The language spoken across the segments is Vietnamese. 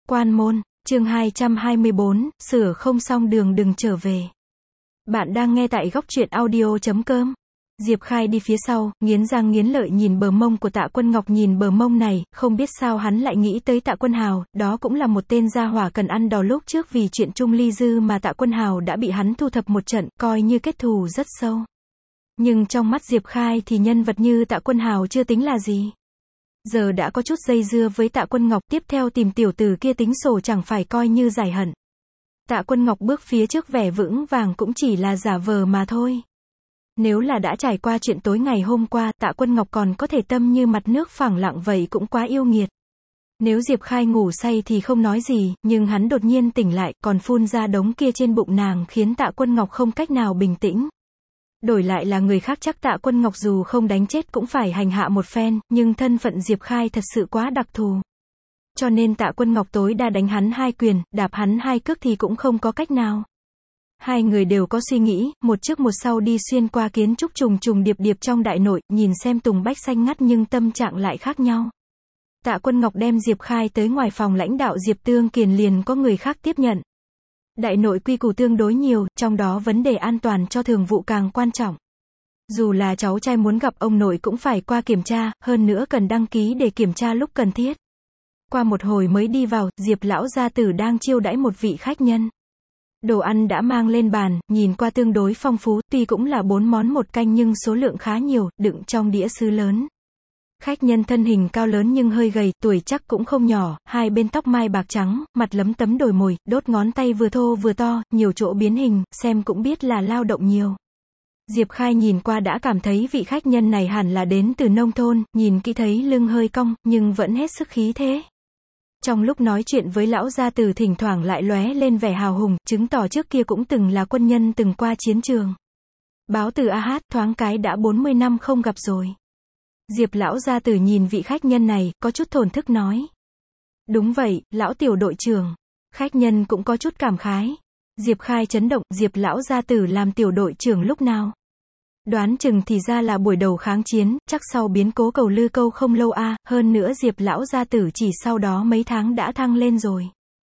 Quan môn, chương 224, sửa không xong đường đừng trở về. Bạn đang nghe tại góc truyện audio.com. Diệp Khai đi phía sau, nghiến răng nghiến lợi nhìn bờ mông của Tạ Quân Ngọc, nhìn bờ mông này, không biết sao hắn lại nghĩ tới Tạ Quân Hào, đó cũng là một tên gia hỏa cần ăn đòn, lúc trước vì chuyện Trung Ly Dư mà Tạ Quân Hào đã bị hắn thu thập một trận, coi như kết thù rất sâu. Nhưng trong mắt Diệp Khai thì nhân vật như Tạ Quân Hào chưa tính là gì. Giờ đã có chút dây dưa với Tạ Quân Ngọc, tiếp theo tìm tiểu tử kia tính sổ chẳng phải coi như giải hận. Tạ Quân Ngọc bước phía trước vẻ vững vàng cũng chỉ là giả vờ mà thôi. Nếu là đã trải qua chuyện tối ngày hôm qua, Tạ Quân Ngọc còn có thể tâm như mặt nước phẳng lặng vậy cũng quá yêu nghiệt. Nếu Diệp Khai ngủ say thì không nói gì, nhưng hắn đột nhiên tỉnh lại, còn phun ra đống kia trên bụng nàng, khiến Tạ Quân Ngọc không cách nào bình tĩnh. Đổi lại là người khác chắc Tạ Quân Ngọc dù không đánh chết cũng phải hành hạ một phen, nhưng thân phận Diệp Khai thật sự quá đặc thù. Cho nên Tạ Quân Ngọc tối đa đánh hắn 2 quyền, đạp hắn 2 cước thì cũng không có cách nào. Hai người đều có suy nghĩ, một trước một sau đi xuyên qua kiến trúc trùng trùng điệp điệp trong đại nội, nhìn xem tùng bách xanh ngắt nhưng tâm trạng lại khác nhau. Tạ Quân Ngọc đem Diệp Khai tới ngoài phòng lãnh đạo Diệp Tương Kiền, liền có người khác tiếp nhận. Đại nội quy củ tương đối nhiều, trong đó vấn đề an toàn cho thường vụ càng quan trọng. Dù là cháu trai muốn gặp ông nội cũng phải qua kiểm tra, hơn nữa cần đăng ký để kiểm tra lúc cần thiết. Qua một hồi mới đi vào, Diệp lão gia tử đang chiêu đãi một vị khách nhân. Đồ ăn đã mang lên bàn, nhìn qua tương đối phong phú, tuy cũng là 4 món 1 canh nhưng số lượng khá nhiều, đựng trong đĩa sứ lớn. Khách nhân thân hình cao lớn nhưng hơi gầy, tuổi chắc cũng không nhỏ, hai bên tóc mai bạc trắng, mặt lấm tấm đồi mồi, đốt ngón tay vừa thô vừa to, nhiều chỗ biến hình, xem cũng biết là lao động nhiều. Diệp Khai nhìn qua đã cảm thấy vị khách nhân này hẳn là đến từ nông thôn, nhìn kỹ thấy lưng hơi cong, nhưng vẫn hết sức khí thế. Trong lúc nói chuyện với lão gia tử thỉnh thoảng lại lóe lên vẻ hào hùng, chứng tỏ trước kia cũng từng là quân nhân, từng qua chiến trường. Báo từ A Hát, thoáng cái đã 40 năm không gặp rồi. Diệp lão gia tử nhìn vị khách nhân này, có chút thổn thức nói. Đúng vậy, lão tiểu đội trưởng. Khách nhân cũng có chút cảm khái. Diệp Khai chấn động, Diệp lão gia tử làm tiểu đội trưởng lúc nào? Đoán chừng thì ra là buổi đầu kháng chiến, chắc sau biến cố Cầu Lư Câu không lâu a, hơn nữa Diệp lão gia tử chỉ sau đó mấy tháng đã thăng lên rồi.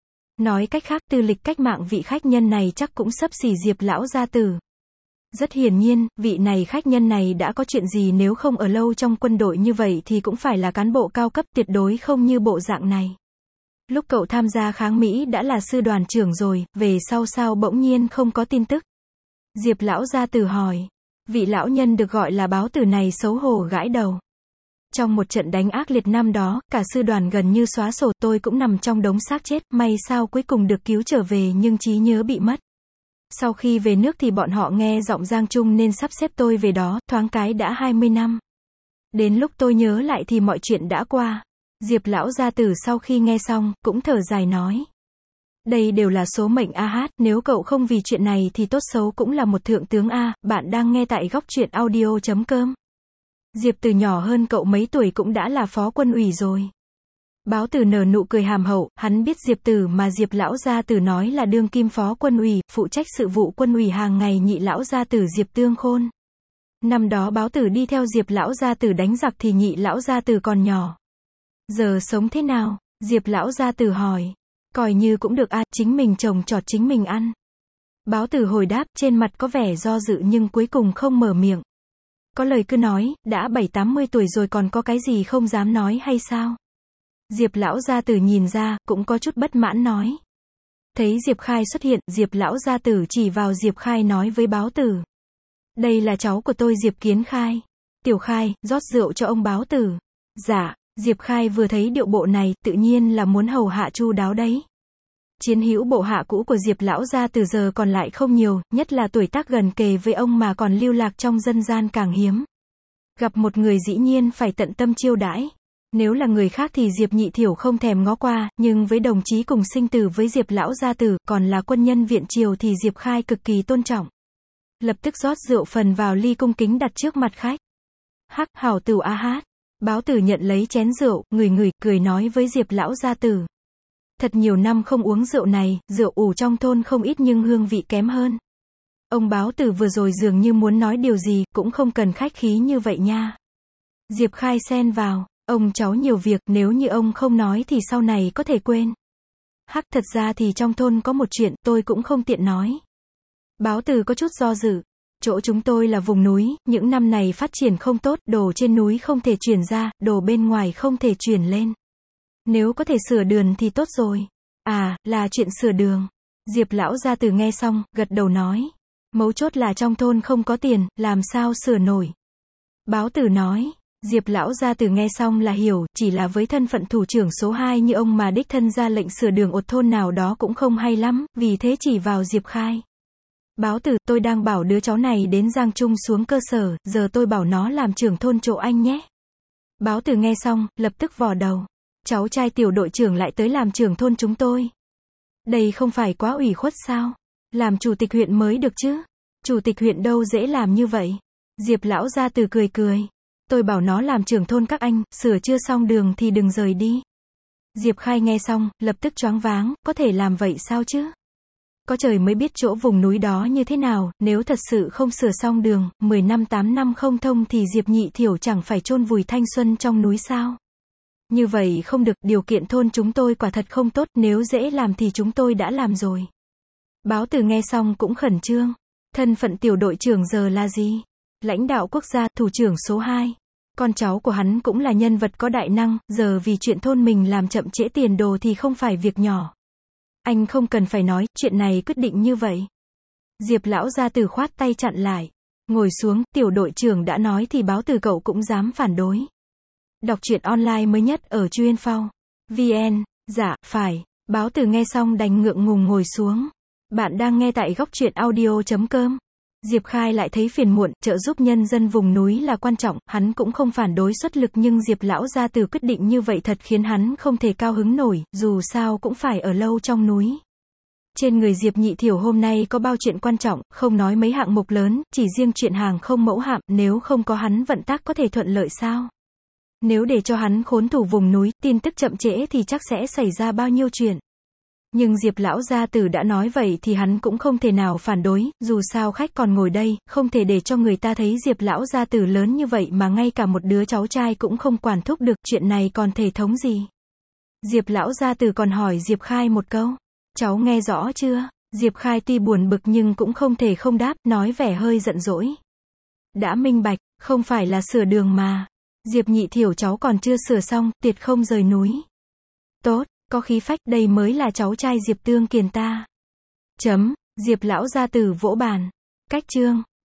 Nói cách khác, tư lịch cách mạng vị khách nhân này chắc cũng xấp xỉ Diệp lão gia tử. Rất hiển nhiên, vị này khách nhân này đã có chuyện gì, nếu không ở lâu trong quân đội như vậy thì cũng phải là cán bộ cao cấp, tuyệt đối không như bộ dạng này. Lúc cậu tham gia kháng Mỹ đã là sư đoàn trưởng rồi, về sau sao bỗng nhiên không có tin tức? Diệp lão gia tử hỏi. Vị lão nhân được gọi là Báo Tử này xấu hổ gãi đầu. Trong một trận đánh ác liệt năm đó, cả sư đoàn gần như xóa sổ, tôi cũng nằm trong đống xác chết, may sao cuối cùng được cứu trở về nhưng trí nhớ bị mất. Sau khi về nước thì bọn họ nghe giọng Giang Trung nên sắp xếp tôi về đó, thoáng cái đã 20 năm. Đến lúc tôi nhớ lại thì mọi chuyện đã qua. Diệp lão gia tử sau khi nghe xong, cũng thở dài nói. Đây đều là số mệnh A Hát, nếu cậu không vì chuyện này thì tốt xấu cũng là một thượng tướng A. Bạn đang nghe tại góc truyện audio.com. Diệp từ nhỏ hơn cậu mấy tuổi cũng đã là phó quân ủy rồi. Báo Tử nở nụ cười hàm hậu, hắn biết Diệp Tử mà Diệp lão gia tử nói là đương kim phó quân ủy, phụ trách sự vụ quân ủy hàng ngày nhị lão gia tử Diệp Tương Khôn. Năm đó Báo Tử đi theo Diệp lão gia tử đánh giặc thì nhị lão gia tử còn nhỏ. Giờ sống thế nào? Diệp lão gia tử hỏi. Coi như cũng được a, chính mình trồng trọt chính mình ăn. Báo Tử hồi đáp, trên mặt có vẻ do dự nhưng cuối cùng không mở miệng. Có lời cứ nói, đã 70-80 tuổi rồi còn có cái gì không dám nói hay sao? Diệp lão gia tử nhìn ra, cũng có chút bất mãn nói. Thấy Diệp Khai xuất hiện, Diệp lão gia tử chỉ vào Diệp Khai nói với Báo Tử. Đây là cháu của tôi Diệp Kiến Khai. Tiểu Khai, rót rượu cho ông Báo Tử. Dạ. Diệp Khai vừa thấy điệu bộ này, tự nhiên là muốn hầu hạ chu đáo đấy. Chiến hữu bộ hạ cũ của Diệp lão gia từ giờ còn lại không nhiều, nhất là tuổi tác gần kề với ông mà còn lưu lạc trong dân gian càng hiếm. Gặp một người dĩ nhiên phải tận tâm chiêu đãi. Nếu là người khác thì Diệp Nhị Thiểu không thèm ngó qua, nhưng với đồng chí cùng sinh tử với Diệp lão gia tử, còn là quân nhân viện triều thì Diệp Khai cực kỳ tôn trọng. Lập tức rót rượu phần vào ly cung kính đặt trước mặt khách. Hắc, hảo tửu A Hát. Báo Tử nhận lấy chén rượu, ngửi, cười nói với Diệp lão gia tử. Thật nhiều năm không uống rượu này, rượu ủ trong thôn không ít nhưng hương vị kém hơn. Ông Báo Tử vừa rồi dường như muốn nói điều gì, cũng không cần khách khí như vậy nha. Diệp Khai xen vào, ông cháu nhiều việc, nếu như ông không nói thì sau này có thể quên. Hắc, thật ra thì trong thôn có một chuyện tôi cũng không tiện nói. Báo Từ có chút do dự. Chỗ chúng tôi là vùng núi, những năm này phát triển không tốt, đồ trên núi không thể chuyển ra, đồ bên ngoài không thể chuyển lên. Nếu có thể sửa đường thì tốt rồi. À, là chuyện sửa đường. Diệp lão gia tử nghe xong, gật đầu nói. Mấu chốt là trong thôn không có tiền, làm sao sửa nổi. Báo Tử nói. Diệp lão gia tử nghe xong là hiểu, chỉ là với thân phận thủ trưởng số 2 như ông mà đích thân ra lệnh sửa đường ột thôn nào đó cũng không hay lắm, vì thế chỉ vào Diệp Khai. Báo Tử, tôi đang bảo đứa cháu này đến Giang Trung xuống cơ sở, giờ tôi bảo nó làm trưởng thôn chỗ anh nhé. Báo Tử nghe xong, lập tức vò đầu. Cháu trai tiểu đội trưởng lại tới làm trưởng thôn chúng tôi. Đây không phải quá ủy khuất sao? Làm chủ tịch huyện mới được chứ? Chủ tịch huyện đâu dễ làm như vậy? Diệp lão gia tử cười cười. Tôi bảo nó làm trưởng thôn các anh, sửa chưa xong đường thì đừng rời đi. Diệp Khai nghe xong, lập tức choáng váng, có thể làm vậy sao chứ? Có trời mới biết chỗ vùng núi đó như thế nào, nếu thật sự không sửa xong đường, 10 năm 8 năm không thông thì Diệp Nhị Thiểu chẳng phải chôn vùi thanh xuân trong núi sao? Như vậy không được, điều kiện thôn chúng tôi quả thật không tốt, nếu dễ làm thì chúng tôi đã làm rồi. Báo Tử nghe xong cũng khẩn trương. Thân phận tiểu đội trưởng giờ là gì? Lãnh đạo quốc gia, thủ trưởng số 2. Con cháu của hắn cũng là nhân vật có đại năng, giờ vì chuyện thôn mình làm chậm trễ tiền đồ thì không phải việc nhỏ. Anh không cần phải nói, chuyện này quyết định như vậy. Diệp lão gia tử khoát tay chặn lại. Ngồi xuống, tiểu đội trưởng đã nói thì Báo Tử cậu cũng dám phản đối. Đọc truyện online mới nhất ở Truyện.phao VN. Dạ, phải. Báo Tử nghe xong đành ngượng ngùng ngồi xuống. Bạn đang nghe tại góc truyện audio.com. Diệp Khai lại thấy phiền muộn, trợ giúp nhân dân vùng núi là quan trọng, hắn cũng không phản đối xuất lực nhưng Diệp lão gia tử quyết định như vậy thật khiến hắn không thể cao hứng nổi, dù sao cũng phải ở lâu trong núi. Trên người Diệp Nhị Thiểu hôm nay có bao chuyện quan trọng, không nói mấy hạng mục lớn, chỉ riêng chuyện hàng không mẫu hạm, nếu không có hắn vận tác có thể thuận lợi sao? Nếu để cho hắn khốn thủ vùng núi, tin tức chậm trễ thì chắc sẽ xảy ra bao nhiêu chuyện. Nhưng Diệp lão gia tử đã nói vậy thì hắn cũng không thể nào phản đối, dù sao khách còn ngồi đây, không thể để cho người ta thấy Diệp lão gia tử lớn như vậy mà ngay cả một đứa cháu trai cũng không quản thúc được, chuyện này còn thể thống gì. Diệp lão gia tử còn hỏi Diệp Khai một câu, cháu nghe rõ chưa? Diệp Khai tuy buồn bực nhưng cũng không thể không đáp, nói vẻ hơi giận dỗi. Đã minh bạch, không phải là sửa đường mà. Diệp Nhị Thiểu cháu còn chưa sửa xong, tuyệt không rời núi. Tốt. Có khí phách, đây mới là cháu trai Diệp Tương Kiền ta. Diệp lão gia tử vỗ bàn. Cách chương.